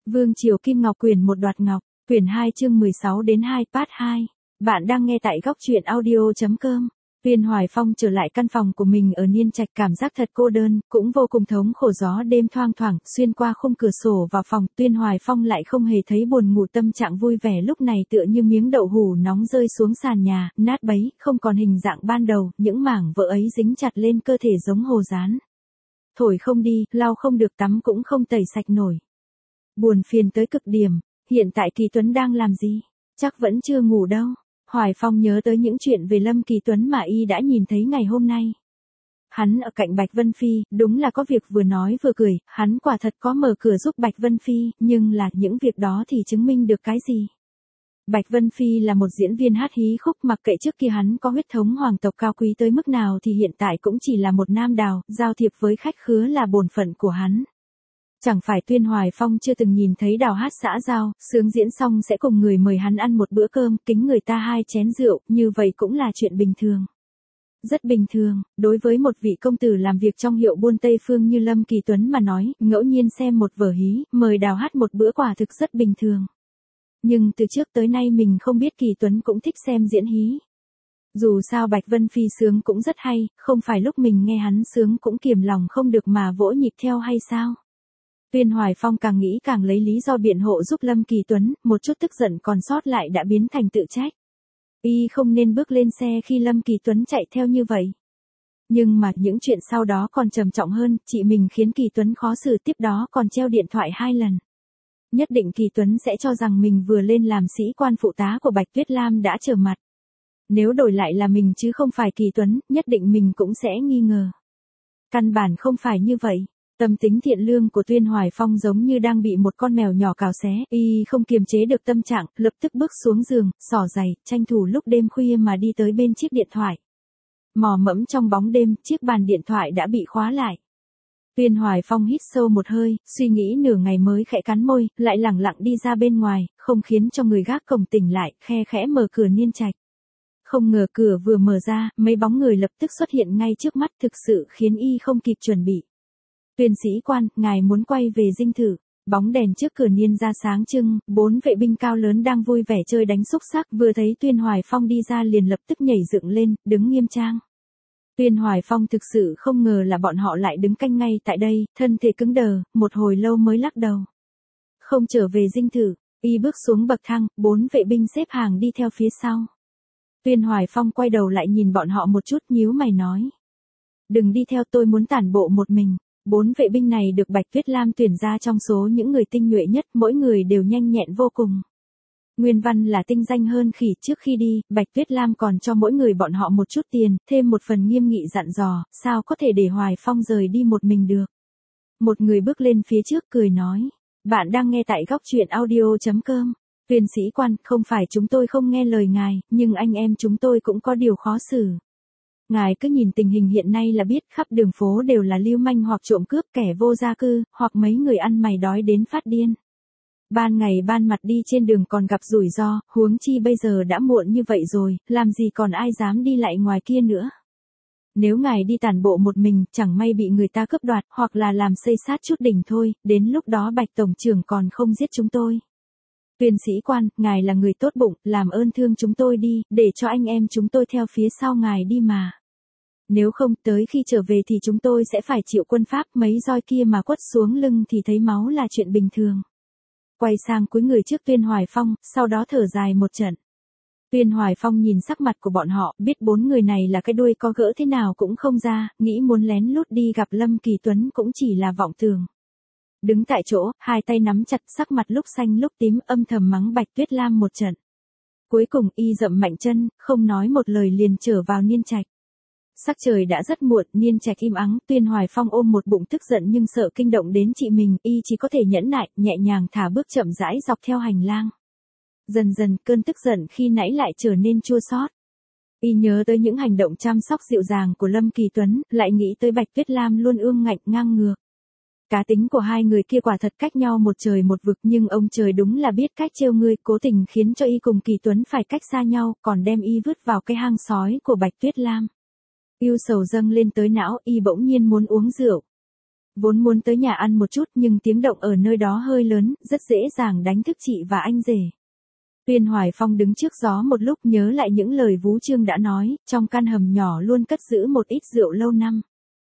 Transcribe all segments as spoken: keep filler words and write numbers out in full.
Vương Triều Kim Ngọc quyển một đoạt ngọc, quyển hai chương mười sáu đến hai part hai. Bạn đang nghe tại góc truyện audio chấm com. Tuyên Hoài Phong trở lại căn phòng của mình ở Niên Trạch, cảm giác thật cô đơn, cũng vô cùng thống khổ. Gió đêm thoang thoảng xuyên qua khung cửa sổ vào phòng, Tuyên Hoài Phong lại không hề thấy buồn ngủ, tâm trạng vui vẻ lúc này tựa như miếng đậu hủ nóng rơi xuống sàn nhà, nát bấy, không còn hình dạng ban đầu, những mảng vỡ ấy dính chặt lên cơ thể giống hồ dán. Thổi không đi, lau không được, tắm cũng không tẩy sạch nổi. Buồn phiền tới cực điểm. Hiện tại Kỳ Tuấn đang làm gì? Chắc vẫn chưa ngủ đâu. Hoài Phong nhớ tới những chuyện về Lâm Kỳ Tuấn mà y đã nhìn thấy ngày hôm nay. Hắn ở cạnh Bạch Vân Phi, đúng là có việc vừa nói vừa cười, hắn quả thật có mở cửa giúp Bạch Vân Phi, nhưng là những việc đó thì chứng minh được cái gì? Bạch Vân Phi là một diễn viên hát hí khúc, mặc kệ trước kia hắn có huyết thống hoàng tộc cao quý tới mức nào thì hiện tại cũng chỉ là một nam đào, giao thiệp với khách khứa là bổn phận của hắn. Chẳng phải Tuyên Hoài Phong chưa từng nhìn thấy đào hát xã giao, sướng diễn xong sẽ cùng người mời hắn ăn một bữa cơm, kính người ta hai chén rượu, như vậy cũng là chuyện bình thường. Rất bình thường, đối với một vị công tử làm việc trong hiệu buôn Tây Phương như Lâm Kỳ Tuấn mà nói, ngẫu nhiên xem một vở hí, mời đào hát một bữa quả thực rất bình thường. Nhưng từ trước tới nay mình không biết Kỳ Tuấn cũng thích xem diễn hí. Dù sao Bạch Vân Phi sướng cũng rất hay, không phải lúc mình nghe hắn sướng cũng kiềm lòng không được mà vỗ nhịp theo hay sao? Tuyên Hoài Phong càng nghĩ càng lấy lý do biện hộ giúp Lâm Kỳ Tuấn, một chút tức giận còn sót lại đã biến thành tự trách. Y không nên bước lên xe khi Lâm Kỳ Tuấn chạy theo như vậy. Nhưng mà những chuyện sau đó còn trầm trọng hơn, chị mình khiến Kỳ Tuấn khó xử, tiếp đó còn treo điện thoại hai lần. Nhất định Kỳ Tuấn sẽ cho rằng mình vừa lên làm sĩ quan phụ tá của Bạch Tuyết Lam đã trở mặt. Nếu đổi lại là mình chứ không phải Kỳ Tuấn, nhất định mình cũng sẽ nghi ngờ. Căn bản không phải như vậy. Tâm tính thiện lương của Tuyên Hoài Phong giống như đang bị một con mèo nhỏ cào xé, y không kiềm chế được tâm trạng, lập tức bước xuống giường, xỏ giày, tranh thủ lúc đêm khuya mà đi tới bên chiếc điện thoại. Mò mẫm trong bóng đêm, chiếc bàn điện thoại đã bị khóa lại. Tuyên Hoài Phong hít sâu một hơi, suy nghĩ nửa ngày mới khẽ cắn môi, lại lẳng lặng đi ra bên ngoài, không khiến cho người gác cổng tỉnh lại, khe khẽ mở cửa Niên Trạch. Không ngờ cửa vừa mở ra, mấy bóng người lập tức xuất hiện ngay trước mắt, thực sự khiến y không kịp chuẩn bị. Tuyên sĩ quan, ngài muốn quay về dinh thự. Bóng đèn trước cửa Niên ra sáng trưng, bốn vệ binh cao lớn đang vui vẻ chơi đánh xúc xắc, vừa thấy Tuyên Hoài Phong đi ra liền lập tức nhảy dựng lên, đứng nghiêm trang. Tuyên Hoài Phong thực sự không ngờ là bọn họ lại đứng canh ngay tại đây, thân thể cứng đờ, một hồi lâu mới lắc đầu. Không trở về dinh thự, y bước xuống bậc thang, bốn vệ binh xếp hàng đi theo phía sau. Tuyên Hoài Phong quay đầu lại nhìn bọn họ một chút, nhíu mày nói. Đừng đi theo, tôi muốn tản bộ một mình. Bốn vệ binh này được Bạch Tuyết Lam tuyển ra trong số những người tinh nhuệ nhất, mỗi người đều nhanh nhẹn vô cùng. Nguyên văn là tinh danh hơn khỉ, trước khi đi, Bạch Tuyết Lam còn cho mỗi người bọn họ một chút tiền, thêm một phần nghiêm nghị dặn dò, sao có thể để Hoài Phong rời đi một mình được. Một người bước lên phía trước cười nói, bạn đang nghe tại góc truyện audio chấm com. Tuyên sĩ quan, không phải chúng tôi không nghe lời ngài, nhưng anh em chúng tôi cũng có điều khó xử. Ngài cứ nhìn tình hình hiện nay là biết, khắp đường phố đều là lưu manh hoặc trộm cướp, kẻ vô gia cư, hoặc mấy người ăn mày đói đến phát điên. Ban ngày ban mặt đi trên đường còn gặp rủi ro, huống chi bây giờ đã muộn như vậy rồi, làm gì còn ai dám đi lại ngoài kia nữa. Nếu ngài đi tản bộ một mình, chẳng may bị người ta cướp đoạt, hoặc là làm xây sát chút đỉnh thôi, đến lúc đó Bạch Tổng trưởng còn không giết chúng tôi. Tuyên sĩ quan, ngài là người tốt bụng, làm ơn thương chúng tôi đi, để cho anh em chúng tôi theo phía sau ngài đi mà. Nếu không, tới khi trở về thì chúng tôi sẽ phải chịu quân pháp, mấy roi kia mà quất xuống lưng thì thấy máu là chuyện bình thường. Quay sang cúi người trước Tuyên Hoài Phong, sau đó thở dài một trận. Tuyên Hoài Phong nhìn sắc mặt của bọn họ, biết bốn người này là cái đuôi có gỡ thế nào cũng không ra, nghĩ muốn lén lút đi gặp Lâm Kỳ Tuấn cũng chỉ là vọng tưởng. Đứng tại chỗ, hai tay nắm chặt, sắc mặt lúc xanh lúc tím, âm thầm mắng Bạch Tuyết Lam một trận. Cuối cùng y dậm mạnh chân, không nói một lời liền trở vào Niên Trạch. Sắc trời đã rất muộn, Niên Trạch im ắng, Tuyên Hoài Phong ôm một bụng tức giận nhưng sợ kinh động đến chị mình, y chỉ có thể nhẫn nại, nhẹ nhàng thả bước chậm rãi dọc theo hành lang. Dần dần, cơn tức giận khi nãy lại trở nên chua xót. Y nhớ tới những hành động chăm sóc dịu dàng của Lâm Kỳ Tuấn, lại nghĩ tới Bạch Tuyết Lam luôn ương ngạnh ngang ngược. Cá tính của hai người kia quả thật cách nhau một trời một vực, nhưng ông trời đúng là biết cách trêu ngươi, cố tình khiến cho y cùng Kỳ Tuấn phải cách xa nhau, còn đem y vứt vào cái hang sói của Bạch Tuyết Lam. Yêu sầu dâng lên tới não, y bỗng nhiên muốn uống rượu. vốn muốn tới nhà ăn một chút nhưng tiếng động ở nơi đó hơi lớn, rất dễ dàng đánh thức chị và anh rể. Tuyên Hoài Phong đứng trước gió một lúc nhớ lại những lời Vú Trương đã nói, trong căn hầm nhỏ luôn cất giữ một ít rượu lâu năm.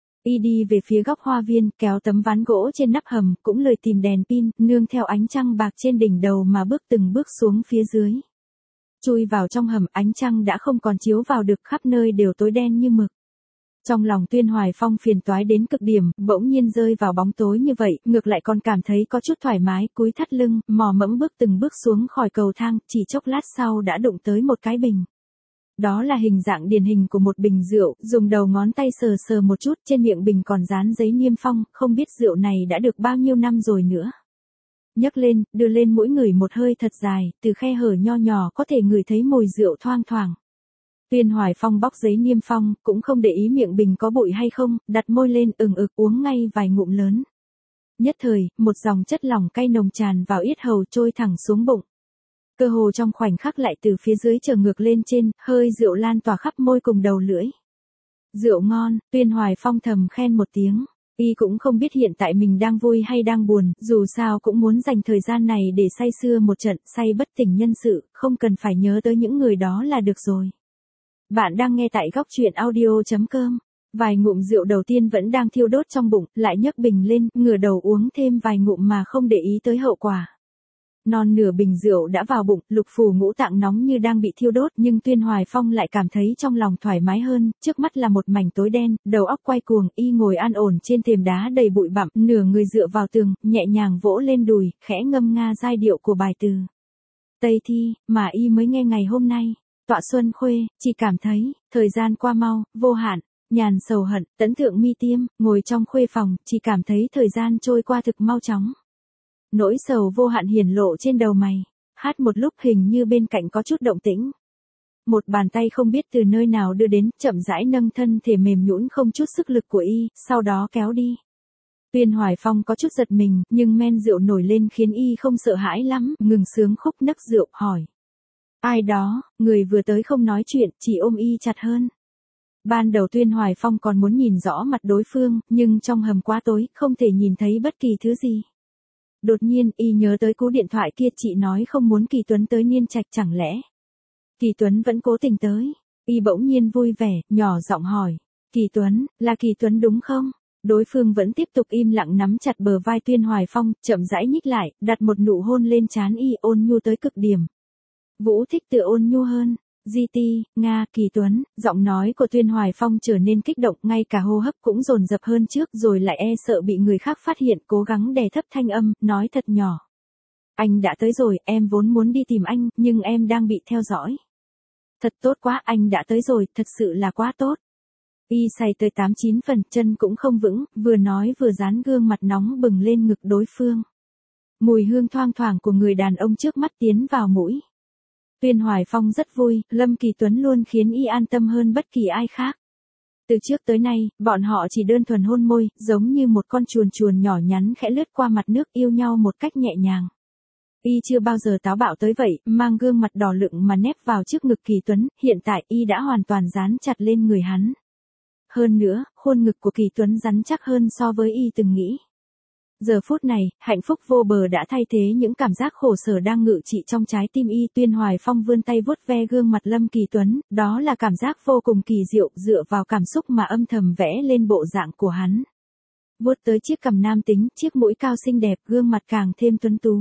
Y đi về phía góc hoa viên, kéo tấm ván gỗ trên nắp hầm, cũng lười tìm đèn pin, nương theo ánh trăng bạc trên đỉnh đầu mà bước từng bước xuống phía dưới. Chui vào trong hầm, ánh trăng đã không còn chiếu vào được, khắp nơi đều tối đen như mực. Trong lòng Tuyên Hoài Phong phiền toái đến cực điểm, bỗng nhiên rơi vào bóng tối như vậy, ngược lại còn cảm thấy có chút thoải mái, cúi thắt lưng, mò mẫm bước từng bước xuống khỏi cầu thang, chỉ chốc lát sau đã đụng tới một cái bình. Đó là hình dạng điển hình của một bình rượu, dùng đầu ngón tay sờ sờ một chút, trên miệng bình còn dán giấy niêm phong, không biết rượu này đã được bao nhiêu năm rồi nữa. Nhấc lên, đưa lên mũi ngửi một hơi thật dài, từ khe hở nho nhỏ có thể ngửi thấy mùi rượu thoang thoảng. Tuyên Hoài Phong bóc giấy niêm phong, cũng không để ý miệng bình có bụi hay không, đặt môi lên ừng ực uống ngay vài ngụm lớn. Nhất thời, một dòng chất lỏng cay nồng tràn vào yết hầu trôi thẳng xuống bụng. Cơ hồ trong khoảnh khắc lại từ phía dưới trở ngược lên trên, hơi rượu lan tỏa khắp môi cùng đầu lưỡi. Rượu ngon, Tuyên Hoài Phong thầm khen một tiếng. Y cũng không biết hiện tại mình đang vui hay đang buồn, dù sao cũng muốn dành thời gian này để say sưa một trận, say bất tỉnh nhân sự, không cần phải nhớ tới những người đó là được rồi. Bạn đang nghe tại góc truyện audio chấm com. Vài ngụm rượu đầu tiên vẫn đang thiêu đốt trong bụng, lại nhấc bình lên, ngửa đầu uống thêm vài ngụm mà không để ý tới hậu quả. Non nửa bình rượu đã vào bụng, lục phủ ngũ tạng nóng như đang bị thiêu đốt, nhưng Tuyên Hoài Phong lại cảm thấy trong lòng thoải mái hơn, trước mắt là một mảnh tối đen, đầu óc quay cuồng, y ngồi an ổn trên thềm đá đầy bụi bặm, nửa người dựa vào tường, nhẹ nhàng vỗ lên đùi, khẽ ngâm nga giai điệu của bài từ Tây Thi, mà y mới nghe ngày hôm nay. Tọa Xuân Khuê, chỉ cảm thấy, thời gian qua mau, vô hạn, nhàn sầu hận, tấn thượng mi tiêm, ngồi trong khuê phòng, chỉ cảm thấy thời gian trôi qua thực mau chóng. Nỗi sầu vô hạn hiển lộ trên đầu mày, hát một lúc hình như bên cạnh có chút động tĩnh. Một bàn tay không biết từ nơi nào đưa đến, chậm rãi nâng thân thể mềm nhũn không chút sức lực của y, sau đó kéo đi. Tuyên Hoài Phong có chút giật mình, nhưng men rượu nổi lên khiến y không sợ hãi lắm, ngừng sướng khúc nấc rượu, hỏi. Ai đó, người vừa tới không nói chuyện, chỉ ôm y chặt hơn. Ban đầu Tuyên Hoài Phong còn muốn nhìn rõ mặt đối phương, nhưng trong hầm quá tối, không thể nhìn thấy bất kỳ thứ gì. Đột nhiên, y nhớ tới cú điện thoại kia, chị nói không muốn Kỳ Tuấn tới Niên Trạch, chẳng lẽ Kỳ Tuấn vẫn cố tình tới. Y bỗng nhiên vui vẻ, nhỏ giọng hỏi. Kỳ Tuấn, là Kỳ Tuấn đúng không? Đối phương vẫn tiếp tục im lặng nắm chặt bờ vai Tuyên Hoài Phong, chậm rãi nhích lại, đặt một nụ hôn lên trán y, ôn nhu tới cực điểm. Vũ thích tự ôn nhu hơn. Di ti, Nga, Kỳ Tuấn, giọng nói của Tuyên Hoài Phong trở nên kích động, ngay cả hô hấp cũng dồn dập hơn trước, rồi lại e sợ bị người khác phát hiện, cố gắng đè thấp thanh âm, nói thật nhỏ. Anh đã tới rồi, em vốn muốn đi tìm anh, nhưng em đang bị theo dõi. Thật tốt quá, anh đã tới rồi, thật sự là quá tốt. Y say tới tám chín phần, chân cũng không vững, vừa nói vừa dán gương mặt nóng bừng lên ngực đối phương. Mùi hương thoang thoảng của người đàn ông trước mắt tiến vào mũi. Tuyên Hoài Phong rất vui, Lâm Kỳ Tuấn luôn khiến y an tâm hơn bất kỳ ai khác. Từ trước tới nay, bọn họ chỉ đơn thuần hôn môi, giống như một con chuồn chuồn nhỏ nhắn khẽ lướt qua mặt nước, yêu nhau một cách nhẹ nhàng. Y chưa bao giờ táo bạo tới vậy, mang gương mặt đỏ lựng mà nép vào trước ngực Kỳ Tuấn, hiện tại y đã hoàn toàn dán chặt lên người hắn. Hơn nữa, khuôn ngực của Kỳ Tuấn rắn chắc hơn so với y từng nghĩ. Giờ phút này, hạnh phúc vô bờ đã thay thế những cảm giác khổ sở đang ngự trị trong trái tim y. Tuyên Hoài Phong vươn tay vuốt ve gương mặt Lâm Kỳ Tuấn, đó là cảm giác vô cùng kỳ diệu, dựa vào cảm xúc mà âm thầm vẽ lên bộ dạng của hắn. Vuốt tới chiếc cằm nam tính, chiếc mũi cao xinh đẹp, gương mặt càng thêm tuấn tú.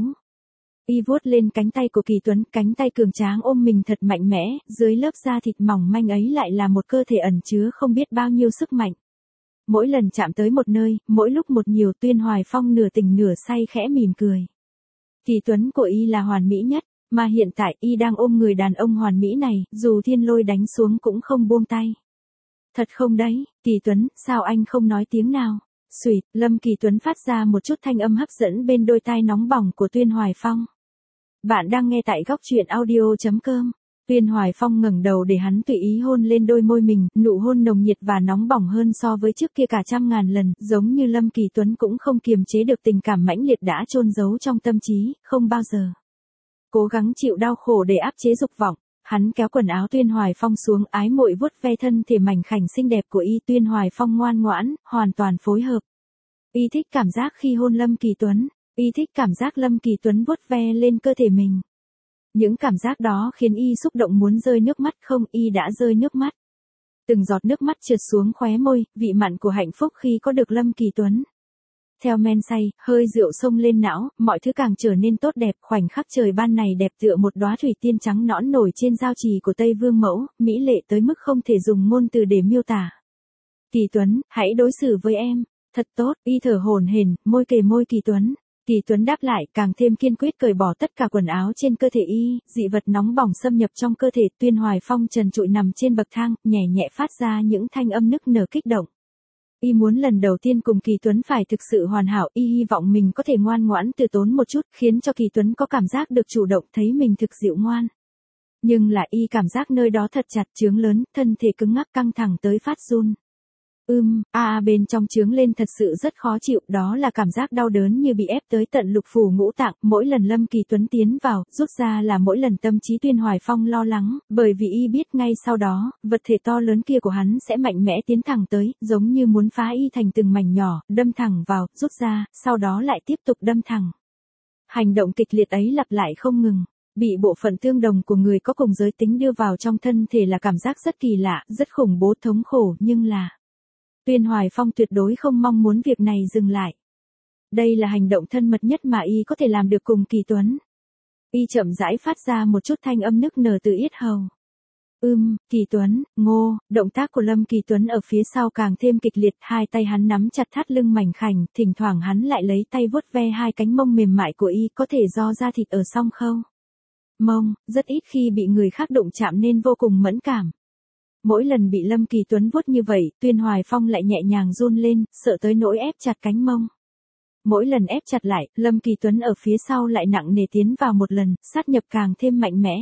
Y vuốt lên cánh tay của Kỳ Tuấn, cánh tay cường tráng ôm mình thật mạnh mẽ, dưới lớp da thịt mỏng manh ấy lại là một cơ thể ẩn chứa không biết bao nhiêu sức mạnh. Mỗi lần chạm tới một nơi, mỗi lúc một nhiều, Tuyên Hoài Phong nửa tỉnh nửa say khẽ mỉm cười. Kỳ Tuấn của y là hoàn mỹ nhất, mà hiện tại y đang ôm người đàn ông hoàn mỹ này, dù thiên lôi đánh xuống cũng không buông tay. Thật không đấy, Kỳ Tuấn, sao anh không nói tiếng nào? Xuỵt, Lâm Kỳ Tuấn phát ra một chút thanh âm hấp dẫn bên đôi tai nóng bỏng của Tuyên Hoài Phong. Bạn đang nghe tại góc truyện audio chấm com. Tuyên Hoài Phong ngẩng đầu để hắn tùy ý hôn lên đôi môi mình, nụ hôn nồng nhiệt và nóng bỏng hơn so với trước kia cả trăm ngàn lần, giống như Lâm Kỳ Tuấn cũng không kiềm chế được tình cảm mãnh liệt đã chôn giấu trong tâm trí, không bao giờ cố gắng chịu đau khổ để áp chế dục vọng. Hắn kéo quần áo Tuyên Hoài Phong xuống, ái muội vuốt ve thân thể mảnh khảnh xinh đẹp của y. Tuyên Hoài Phong ngoan ngoãn, hoàn toàn phối hợp. Y thích cảm giác khi hôn Lâm Kỳ Tuấn, Y thích cảm giác Lâm Kỳ Tuấn vuốt ve lên cơ thể mình. Những cảm giác đó khiến Y xúc động muốn rơi nước mắt, không, Y đã rơi nước mắt. Từng giọt nước mắt trượt xuống khóe môi, vị mặn của hạnh phúc khi có được Lâm Kỳ Tuấn. Theo men say, hơi rượu xông lên não, mọi thứ càng trở nên tốt đẹp, khoảnh khắc trời ban này đẹp tựa một đóa thủy tiên trắng nõn nổi trên giao trì của Tây Vương mẫu, mỹ lệ tới mức không thể dùng ngôn từ để miêu tả. Kỳ Tuấn, hãy đối xử với em, thật tốt, Y thở hổn hển, môi kề môi Kỳ Tuấn. Kỳ Tuấn đáp lại, càng thêm kiên quyết cởi bỏ tất cả quần áo trên cơ thể Y, dị vật nóng bỏng xâm nhập trong cơ thể. Tuyên Hoài Phong trần trụi nằm trên bậc thang, nhẹ nhẹ phát ra những thanh âm nức nở kích động. Y muốn lần đầu tiên cùng Kỳ Tuấn phải thực sự hoàn hảo, Y hy vọng mình có thể ngoan ngoãn từ tốn một chút, khiến cho Kỳ Tuấn có cảm giác được chủ động, thấy mình thực dịu ngoan. Nhưng là Y cảm giác nơi đó thật chặt, chướng lớn, thân thể cứng ngắc căng thẳng tới phát run. Ưm, a à, bên trong trướng lên thật sự rất khó chịu, đó là cảm giác đau đớn như bị ép tới tận lục phủ ngũ tạng, mỗi lần Lâm Kỳ Tuấn tiến vào, rút ra là mỗi lần tâm trí Tuyên Hoài Phong lo lắng, bởi vì Y biết ngay sau đó, vật thể to lớn kia của hắn sẽ mạnh mẽ tiến thẳng tới, giống như muốn phá Y thành từng mảnh nhỏ, đâm thẳng vào, rút ra, sau đó lại tiếp tục đâm thẳng. Hành động kịch liệt ấy lặp lại không ngừng. Bị bộ phận tương đồng của người có cùng giới tính đưa vào trong thân thể là cảm giác rất kỳ lạ, rất khủng bố thống khổ, nhưng là Tuyên Hoài Phong tuyệt đối không mong muốn việc này dừng lại. Đây là hành động thân mật nhất mà Y có thể làm được cùng Kỳ Tuấn. Y chậm rãi phát ra một chút thanh âm nức nở từ yết hầu. Ưm, Kỳ Tuấn, ngô, động tác của Lâm Kỳ Tuấn ở phía sau càng thêm kịch liệt, hai tay hắn nắm chặt thắt lưng mảnh khảnh, thỉnh thoảng hắn lại lấy tay vuốt ve hai cánh mông mềm mại của Y, có thể do da thịt ở song khâu mông, rất ít khi bị người khác đụng chạm nên vô cùng mẫn cảm. Mỗi lần bị Lâm Kỳ Tuấn vuốt như vậy, Tuyên Hoài Phong lại nhẹ nhàng run lên, sợ tới nỗi ép chặt cánh mông. Mỗi lần ép chặt lại, Lâm Kỳ Tuấn ở phía sau lại nặng nề tiến vào một lần, sát nhập càng thêm mạnh mẽ.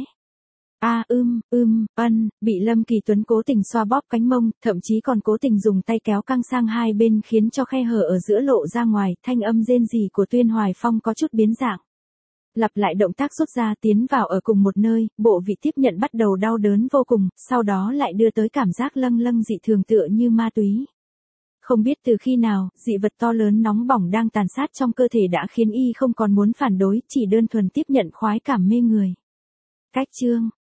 A ưm, ưm, ân, bị Lâm Kỳ Tuấn cố tình xoa bóp cánh mông, thậm chí còn cố tình dùng tay kéo căng sang hai bên khiến cho khe hở ở giữa lộ ra ngoài, thanh âm rên rỉ của Tuyên Hoài Phong có chút biến dạng. Lặp lại động tác rút ra tiến vào ở cùng một nơi, bộ vị tiếp nhận bắt đầu đau đớn vô cùng, sau đó lại đưa tới cảm giác lâng lâng dị thường tựa như ma túy. Không biết từ khi nào, dị vật to lớn nóng bỏng đang tàn sát trong cơ thể đã khiến Y không còn muốn phản đối, chỉ đơn thuần tiếp nhận khoái cảm mê người. Cách chương